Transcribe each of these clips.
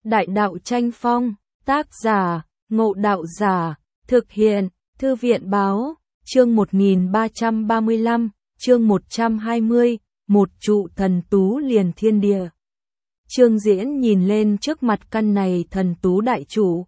Đại đạo tranh phong, tác giả, Ngộ Đạo Giả, thực hiện, Thư viện báo, chương 1335, chương 120, một trụ thần tú liền thiên địa. Trương Diễn nhìn lên trước mặt căn này thần tú đại trụ,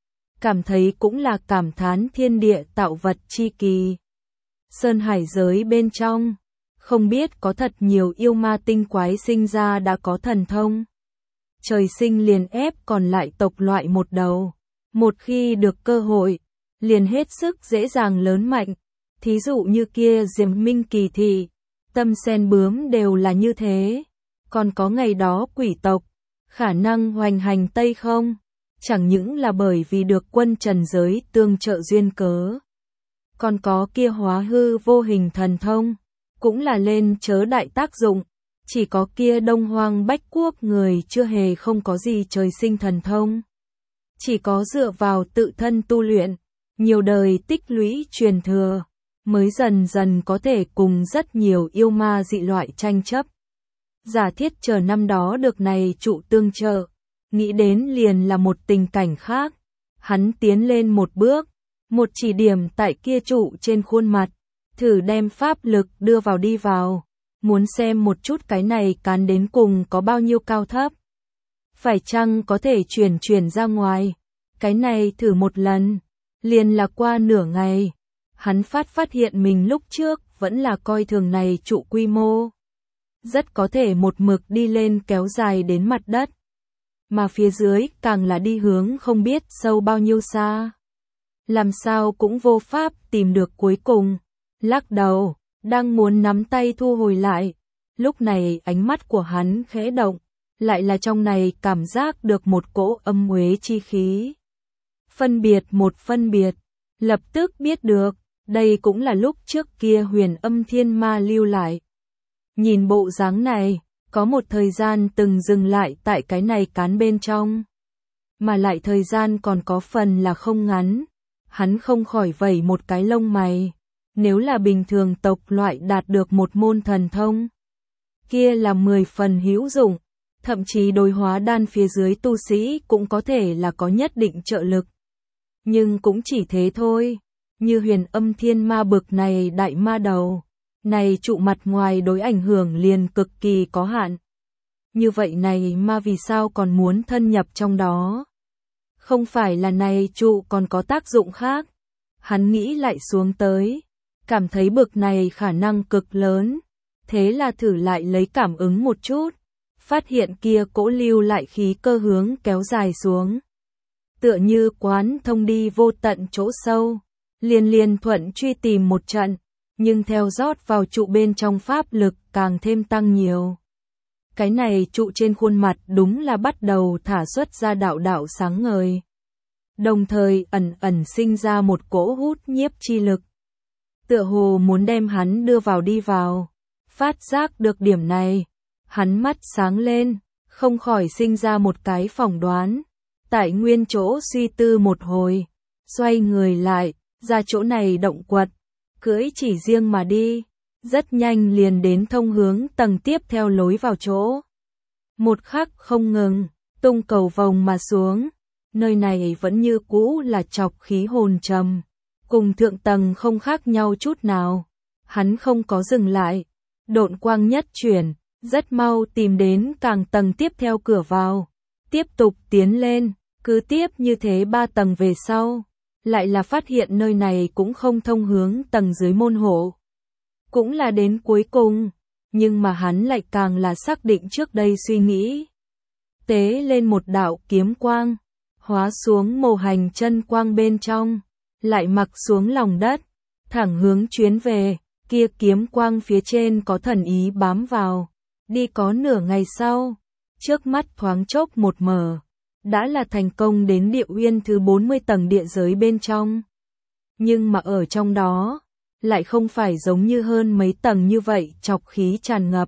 cảm thấy cũng là cảm thán thiên địa tạo vật chi kỳ. Sơn hải giới bên trong, không biết có thật nhiều yêu ma tinh quái sinh ra đã có thần thông. Trời sinh liền ép còn lại tộc loại một đầu, một khi được cơ hội, liền hết sức dễ dàng lớn mạnh. Thí dụ như kia Diệp Minh Kỳ Thị, Tâm Sen Bướm đều là như thế. Còn có ngày đó quỷ tộc, khả năng hoành hành Tây không? Chẳng những là bởi vì được quân trần giới tương trợ duyên cớ. Còn có kia hóa hư vô hình thần thông, cũng là lên chớ đại tác dụng. Chỉ có kia Đông Hoang Bách Quốc người chưa hề không có gì trời sinh thần thông. Chỉ có dựa vào tự thân tu luyện, nhiều đời tích lũy truyền thừa, mới dần dần có thể cùng rất nhiều yêu ma dị loại tranh chấp. Giả thiết chờ năm đó được này trụ tương trợ, nghĩ đến liền là một tình cảnh khác. Hắn tiến lên một bước, một chỉ điểm tại kia trụ trên khuôn mặt, thử đem pháp lực đưa vào đi vào, muốn xem một chút cái này cán đến cùng có bao nhiêu cao thấp. Phải chăng có thể chuyển ra ngoài, cái này thử một lần, liền là qua nửa ngày. Hắn phát hiện mình lúc trước vẫn là coi thường này trụ quy mô. Rất có thể một mực đi lên kéo dài đến mặt đất. Mà phía dưới càng là đi hướng không biết sâu bao nhiêu xa. Làm sao cũng vô pháp tìm được cuối cùng. Lắc đầu, đang muốn nắm tay thu hồi lại. Lúc này ánh mắt của hắn khẽ động, lại là trong này cảm giác được một cỗ âm uế chi khí. Phân biệt, lập tức biết được, đây cũng là lúc trước kia Huyền Âm Thiên Ma lưu lại. Nhìn bộ dáng này, có một thời gian từng dừng lại tại cái này cán bên trong. Mà lại thời gian còn có phần là không ngắn. Hắn không khỏi vẩy một cái lông mày. Nếu là bình thường tộc loại đạt được một môn thần thông, kia là 10 phần hữu dụng, thậm chí đối hóa đan phía dưới tu sĩ cũng có thể là có nhất định trợ lực. Nhưng cũng chỉ thế thôi, như Huyền Âm Thiên Ma bực này đại ma đầu, này trụ mặt ngoài đối ảnh hưởng liền cực kỳ có hạn. Như vậy này ma vì sao còn muốn thân nhập trong đó? Không phải là này trụ còn có tác dụng khác. Hắn nghĩ lại xuống tới, cảm thấy bực này khả năng cực lớn, thế là thử lại lấy cảm ứng một chút, phát hiện kia cỗ lưu lại khí cơ hướng kéo dài xuống. Tựa như quán thông đi vô tận chỗ sâu, liền thuận truy tìm một trận, nhưng theo rót vào trụ bên trong pháp lực càng thêm tăng nhiều. Cái này trụ trên khuôn mặt đúng là bắt đầu thả xuất ra đạo sáng ngời. Đồng thời ẩn sinh ra một cỗ hút nhiếp chi lực. Tựa hồ muốn đem hắn đưa vào đi vào. Phát giác được điểm này, hắn mắt sáng lên, không khỏi sinh ra một cái phỏng đoán. Tại nguyên chỗ suy tư một hồi, xoay người lại, ra chỗ này động quật, cưỡi chỉ riêng mà đi, rất nhanh liền đến thông hướng tầng tiếp theo lối vào chỗ. Một khắc không ngừng, tung cầu vòng mà xuống, nơi này vẫn như cũ là chọc khí hồn trầm, cùng thượng tầng không khác nhau chút nào. Hắn không có dừng lại, độn quang nhất chuyển, rất mau tìm đến càng tầng tiếp theo cửa vào, tiếp tục tiến lên, cứ tiếp như thế 3 tầng về sau, lại là phát hiện nơi này cũng không thông hướng tầng dưới môn hộ. Cũng là đến cuối cùng, nhưng mà hắn lại càng là xác định trước đây suy nghĩ. Tế lên một đạo kiếm quang, hóa xuống màu hành chân quang bên trong, lại mặc xuống lòng đất, thẳng hướng chuyến về, kia kiếm quang phía trên có thần ý bám vào, đi có nửa ngày sau, trước mắt thoáng chốc một mở, đã là thành công đến địa uyên thứ 40 tầng địa giới bên trong. Nhưng mà ở trong đó, lại không phải giống như hơn mấy tầng như vậy chọc khí tràn ngập.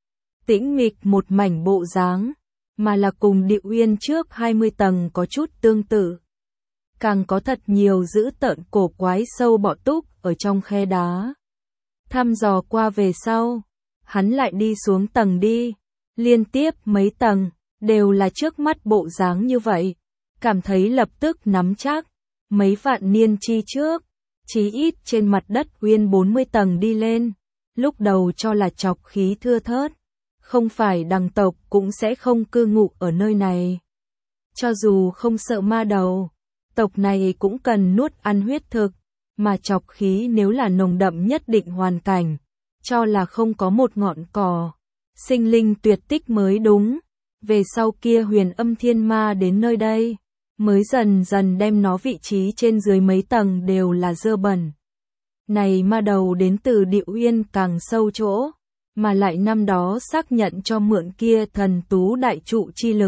Tĩnh mịch một mảnh bộ dáng, mà là cùng địa uyên trước 20 tầng có chút tương tự. Càng có thật nhiều dữ tợn cổ quái sâu bọ túc ở trong khe đá. Thăm dò qua về sau, hắn lại đi xuống tầng đi, liên tiếp mấy tầng, đều là trước mắt bộ dáng như vậy, cảm thấy lập tức nắm chắc, mấy vạn niên chi trước, chí ít trên mặt đất uyên 40 tầng đi lên, lúc đầu cho là trọc khí thưa thớt, không phải đằng tộc cũng sẽ không cư ngụ ở nơi này. Cho dù không sợ ma đầu, tộc này cũng cần nuốt ăn huyết thực, mà trọc khí nếu là nồng đậm nhất định hoàn cảnh, cho là không có một ngọn cỏ, sinh linh tuyệt tích mới đúng. Về sau kia Huyền Âm Thiên Ma đến nơi đây, mới dần dần đem nó vị trí trên dưới mấy tầng đều là dơ bẩn. Này ma đầu đến từ Địa Uyên càng sâu chỗ, mà lại năm đó xác nhận cho mượn kia thần tú đại trụ chi lực.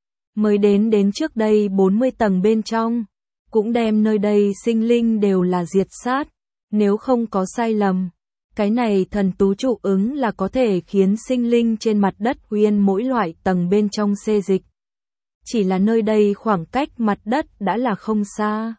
Mới đến trước đây 40 tầng bên trong, cũng đem nơi đây sinh linh đều là diệt sát, nếu không có sai lầm. Cái này thần tú trụ ứng là có thể khiến sinh linh trên mặt đất Uyên mỗi loại tầng bên trong xê dịch. Chỉ là nơi đây khoảng cách mặt đất đã là không xa.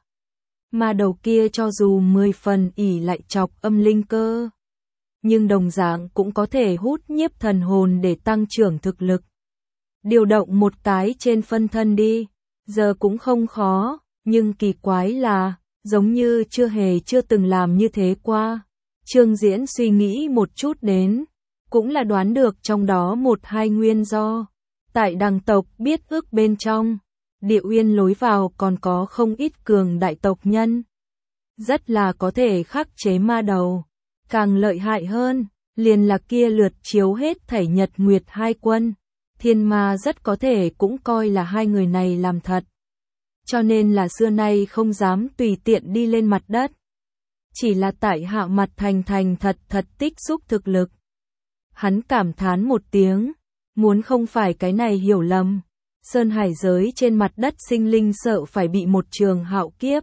Mà đầu kia cho dù 10 phần ỉ lại chọc âm linh cơ, nhưng đồng dạng cũng có thể hút nhiếp thần hồn để tăng trưởng thực lực. Điều động một cái trên phân thân đi, giờ cũng không khó, nhưng kỳ quái là, giống như chưa từng làm như thế qua. Trương Diễn suy nghĩ một chút đến, cũng là đoán được trong đó một hai nguyên do. Tại đằng tộc biết ước bên trong, Địa Uyên lối vào còn có không ít cường đại tộc nhân. Rất là có thể khắc chế ma đầu. Càng lợi hại hơn, liền là kia lượt chiếu hết thảy Nhật Nguyệt hai quân. Thiên ma rất có thể cũng coi là hai người này làm thật. Cho nên là xưa nay không dám tùy tiện đi lên mặt đất. Chỉ là tại hạ mặt thành thật tích xúc thực lực. Hắn cảm thán một tiếng, muốn không phải cái này hiểu lầm. Sơn hải giới trên mặt đất sinh linh sợ phải bị một trường hạo kiếp.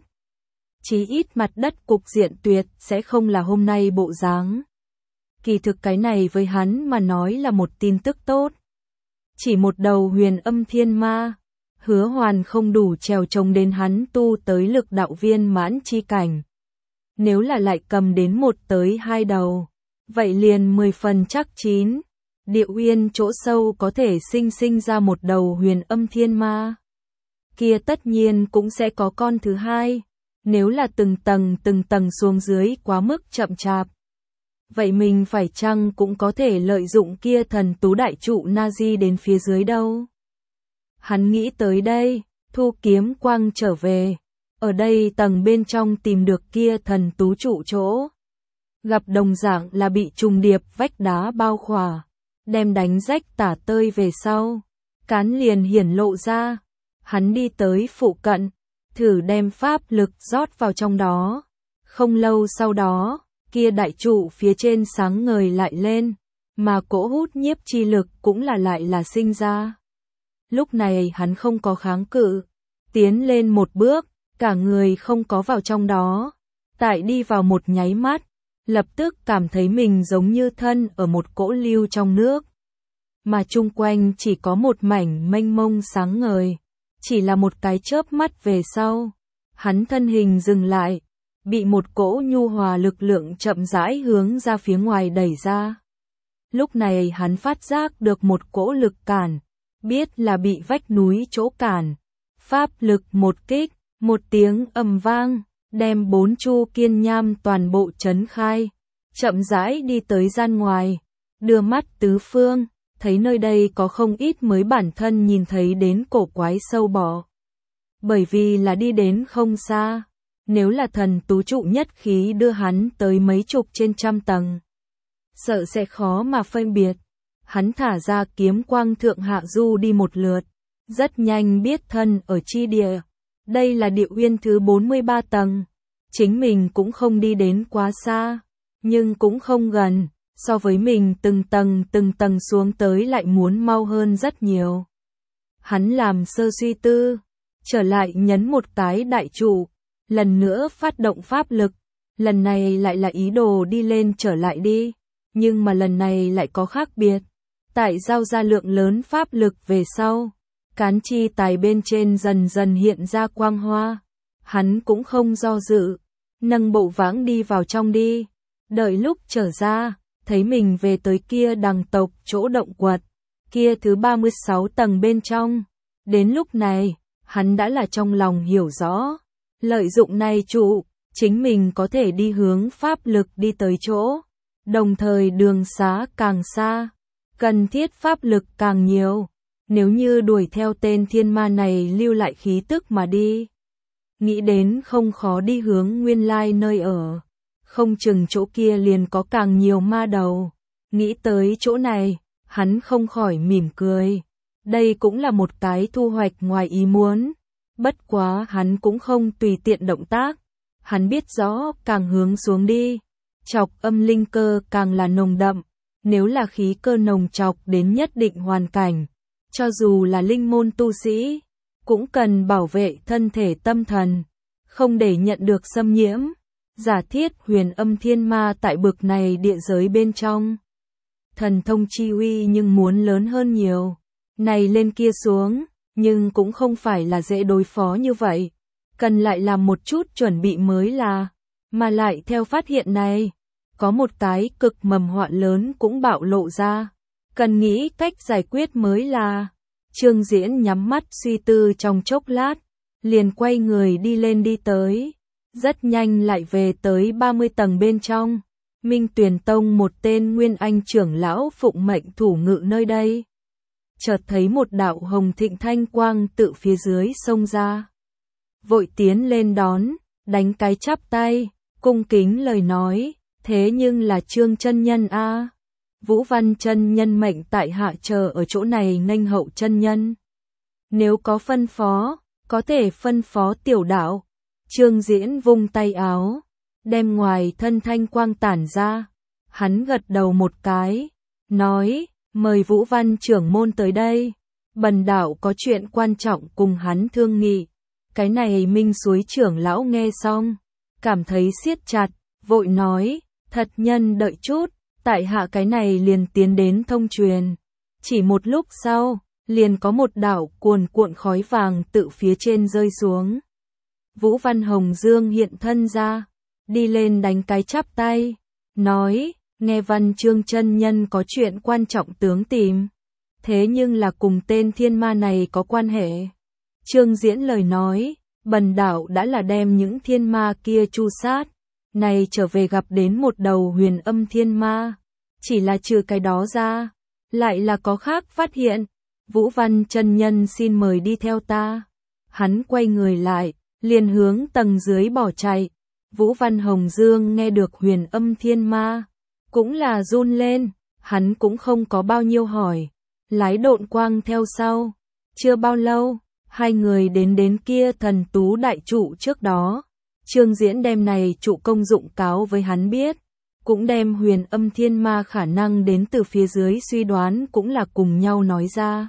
Chí ít mặt đất cục diện tuyệt sẽ không là hôm nay bộ dáng. Kỳ thực cái này với hắn mà nói là một tin tức tốt. Chỉ một đầu Huyền Âm Thiên Ma, Hứa Hoàn không đủ trèo trống đến hắn tu tới lực đạo viên mãn chi cảnh. Nếu là lại cầm đến một tới hai đầu, vậy liền 10 phần chắc chín. Địa Uyên chỗ sâu có thể sinh ra một đầu Huyền Âm Thiên Ma. Kia tất nhiên cũng sẽ có con thứ hai, nếu là từng tầng xuống dưới quá mức chậm chạp. Vậy mình phải chăng cũng có thể lợi dụng kia thần tú đại trụ Nazi đến phía dưới đâu? Hắn nghĩ tới đây, thu kiếm quang trở về. Ở đây tầng bên trong tìm được kia thần tú trụ chỗ. Gặp đồng dạng là bị trùng điệp vách đá bao khỏa. Đem đánh rách tả tơi về sau. Cán liền hiển lộ ra. Hắn đi tới phụ cận. Thử đem pháp lực rót vào trong đó. Không lâu sau đó, kia đại trụ phía trên sáng ngời lại lên. Mà cỗ hút nhiếp chi lực cũng lại là sinh ra. Lúc này hắn không có kháng cự. Tiến lên một bước. Cả người không có vào trong đó. Tại đi vào một nháy mắt. Lập tức cảm thấy mình giống như thân ở một cỗ lưu trong nước. Mà chung quanh chỉ có một mảnh mênh mông sáng ngời. Chỉ là một cái chớp mắt về sau. Hắn thân hình dừng lại. Bị một cỗ nhu hòa lực lượng chậm rãi hướng ra phía ngoài đẩy ra. Lúc này hắn phát giác được một cỗ lực cản. Biết là bị vách núi chỗ cản. Pháp lực một kích. Một tiếng ầm vang, đem 4 chu kiên nham toàn bộ chấn khai, chậm rãi đi tới gian ngoài, đưa mắt tứ phương, thấy nơi đây có không ít mới bản thân nhìn thấy đến cổ quái sâu bọ. Bởi vì là đi đến không xa, nếu là thần tú trụ nhất khí đưa hắn tới mấy chục trên trăm tầng, sợ sẽ khó mà phân biệt. Hắn thả ra kiếm quang thượng hạ du đi một lượt, rất nhanh biết thân ở chi địa. Đây là Địa Uyên thứ 43 tầng. Chính mình cũng không đi đến quá xa, nhưng cũng không gần, so với mình từng tầng xuống tới lại muốn mau hơn rất nhiều. Hắn làm sơ suy tư, trở lại nhấn một cái đại trụ, lần nữa phát động pháp lực, lần này lại là ý đồ đi lên trở lại đi, nhưng mà lần này lại có khác biệt. Tại giao ra lượng lớn pháp lực về sau, cán chi tài bên trên dần dần hiện ra quang hoa. Hắn cũng không do dự, nâng bộ vãng đi vào trong đi. Đợi lúc trở ra, thấy mình về tới kia đằng tộc chỗ động quật. kia thứ 36 tầng bên trong. Đến lúc này, hắn đã là trong lòng hiểu rõ, lợi dụng này trụ, chính mình có thể đi hướng pháp lực đi tới chỗ, đồng thời đường xá càng xa, cần thiết pháp lực càng nhiều. Nếu như đuổi theo tên thiên ma này lưu lại khí tức mà đi, nghĩ đến không khó đi hướng nguyên lai nơi ở, không chừng chỗ kia liền có càng nhiều ma đầu. Nghĩ tới chỗ này, hắn không khỏi mỉm cười. Đây cũng là một cái thu hoạch ngoài ý muốn. Bất quá hắn cũng không tùy tiện động tác. Hắn biết rõ càng hướng xuống đi, chọc âm linh cơ càng là nồng đậm. Nếu là khí cơ nồng chọc đến nhất định hoàn cảnh, cho dù là linh môn tu sĩ, cũng cần bảo vệ thân thể tâm thần, không để nhận được xâm nhiễm. Giả thiết huyền âm thiên ma tại bực này địa giới bên trong, thần thông chi uy nhưng muốn lớn hơn nhiều. Này lên kia xuống, nhưng cũng không phải là dễ đối phó như vậy. Cần lại làm một chút chuẩn bị mới là. Mà lại theo phát hiện này, có một cái cực mầm họa lớn cũng bạo lộ ra. Cần nghĩ cách giải quyết mới là. Trương Diễn nhắm mắt suy tư trong chốc lát, liền quay người đi lên đi tới. Rất nhanh lại về tới 30 tầng bên trong. Minh Tuyền Tông một tên nguyên anh trưởng lão phụng mệnh thủ ngự nơi đây. Chợt thấy một đạo hồng thịnh thanh quang tự phía dưới xông ra. Vội tiến lên đón, đánh cái chắp tay, cung kính lời nói, thế nhưng là Trương chân nhân a. Vũ Văn chân nhân mệnh tại hạ chờ ở chỗ này nghênh hậu chân nhân. Nếu có phân phó, có thể phân phó tiểu đạo. Trương Diễn vung tay áo, đem ngoài thân thanh quang tản ra. Hắn gật đầu một cái, nói, mời Vũ Văn trưởng môn tới đây. Bần đạo có chuyện quan trọng cùng hắn thương nghị. Cái này Minh Suối trưởng lão nghe xong, cảm thấy siết chặt, vội nói, thật nhân đợi chút, tại hạ cái này liền tiến đến thông truyền. Chỉ một lúc sau, liền có một đạo cuồn cuộn khói vàng tự phía trên rơi xuống. Vũ Văn Hồng Dương hiện thân ra, đi lên đánh cái chắp tay, nói, nghe Văn Trương chân nhân có chuyện quan trọng tướng tìm. Thế nhưng là cùng tên thiên ma này có quan hệ. Trương Diễn lời nói, bần đạo đã là đem những thiên ma kia tru sát, này trở về gặp đến một đầu huyền âm thiên ma. Chỉ là trừ cái đó ra, lại là có khác phát hiện. Vũ Văn chân nhân xin mời đi theo ta. Hắn quay người lại, liền hướng tầng dưới bỏ chạy. Vũ Văn Hồng Dương nghe được huyền âm thiên ma, cũng là run lên, hắn cũng không có bao nhiêu hỏi. Lái độn quang theo sau. Chưa bao lâu, hai người đến kia thần tú đại trụ trước đó. Trương Diễn đem này trụ công dụng cáo với hắn biết. Cũng đem huyền âm thiên ma khả năng đến từ phía dưới suy đoán cũng là cùng nhau nói ra.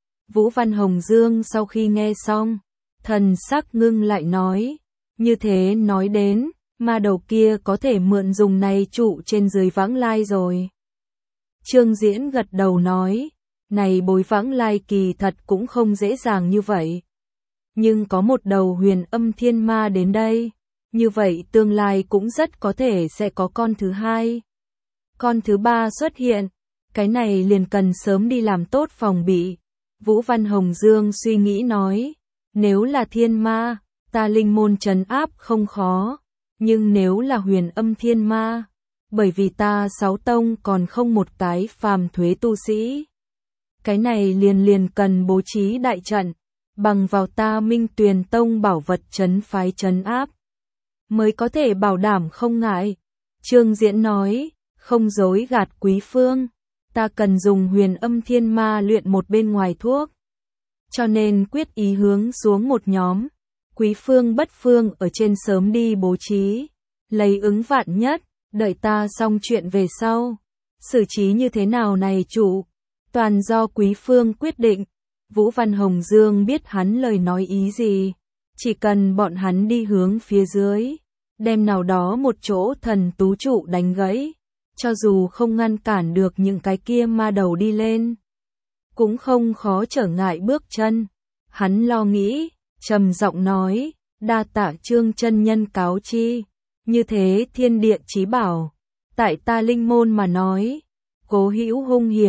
Vũ Văn Hồng Dương sau khi nghe xong, thần sắc ngưng lại nói, như thế nói đến, ma đầu kia có thể mượn dùng này trụ trên dưới vãng lai rồi. Trương Diễn gật đầu nói, này bối vãng lai kỳ thật cũng không dễ dàng như vậy. Nhưng có một đầu huyền âm thiên ma đến đây, như vậy tương lai cũng rất có thể sẽ có con thứ hai. Con thứ ba xuất hiện, cái này liền cần sớm đi làm tốt phòng bị. Vũ Văn Hồng Dương suy nghĩ nói, nếu là thiên ma, ta linh môn trấn áp không khó, nhưng nếu là huyền âm thiên ma, bởi vì ta sáu tông còn không một cái phàm thuế tu sĩ. Cái này liền cần bố trí đại trận, bằng vào ta Minh Tuyền Tông bảo vật trấn phái trấn áp, mới có thể bảo đảm không ngại. Trương Diễn nói, không dối gạt quý phương, ta cần dùng huyền âm thiên ma luyện một bên ngoài thuốc. Cho nên quyết ý hướng xuống một nhóm, quý phương bất phương ở trên sớm đi bố trí, lấy ứng vạn nhất, đợi ta xong chuyện về sau. Xử trí như thế nào này chủ, toàn do quý phương quyết định. Vũ Văn Hồng Dương biết hắn lời nói ý gì, chỉ cần bọn hắn đi hướng phía dưới, đem nào đó một chỗ thần tú trụ đánh gãy, cho dù không ngăn cản được những cái kia ma đầu đi lên, cũng không khó trở ngại bước chân. Hắn lo nghĩ, trầm giọng nói, đa tạ Trương chân nhân cáo chi, như thế thiên địa chí bảo, tại ta linh môn mà nói, cố hữu hung hiểm,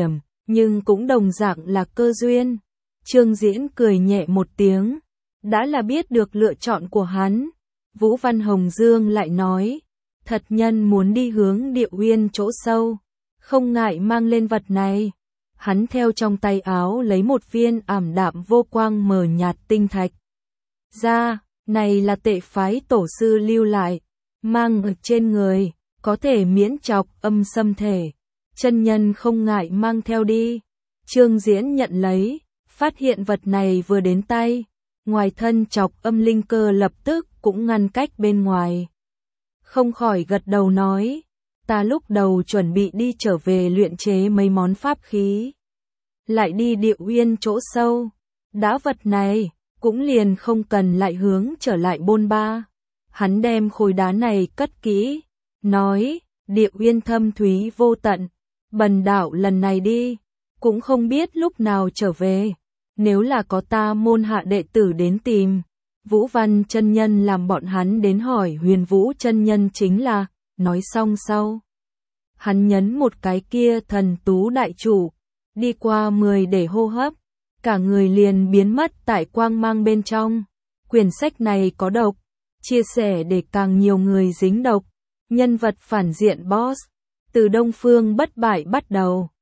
nhưng cũng đồng dạng là cơ duyên. Trương Diễn cười nhẹ một tiếng, đã là biết được lựa chọn của hắn. Vũ Văn Hồng Dương lại nói, thật nhân muốn đi hướng Địa Uyên chỗ sâu, không ngại mang lên vật này. Hắn theo trong tay áo lấy một viên ảm đạm vô quang mờ nhạt tinh thạch ra, này là tệ phái tổ sư lưu lại, mang ở trên người, có thể miễn trọc âm xâm thể. Chân nhân không ngại mang theo đi. Trương Diễn nhận lấy, phát hiện vật này vừa đến tay, ngoài thân trọc âm linh cơ lập tức cũng ngăn cách bên ngoài. Không khỏi gật đầu nói, ta lúc đầu chuẩn bị đi trở về luyện chế mấy món pháp khí, lại đi Địa Uyên chỗ sâu, đã vật này, cũng liền không cần lại hướng trở lại bôn ba. Hắn đem khối đá này cất kỹ, nói, Địa Uyên thâm thúy vô tận, bần đạo lần này đi, cũng không biết lúc nào trở về, nếu là có ta môn hạ đệ tử đến tìm. Vũ Văn chân nhân làm bọn hắn đến hỏi Huyền Vũ chân nhân chính là, nói xong sau. Hắn nhấn một cái kia thần tú đại chủ, đi qua 10 để hô hấp, cả người liền biến mất tại quang mang bên trong. Quyển sách này có độc, chia sẻ để càng nhiều người dính độc. Nhân vật phản diện boss, từ Đông Phương bất bại bắt đầu.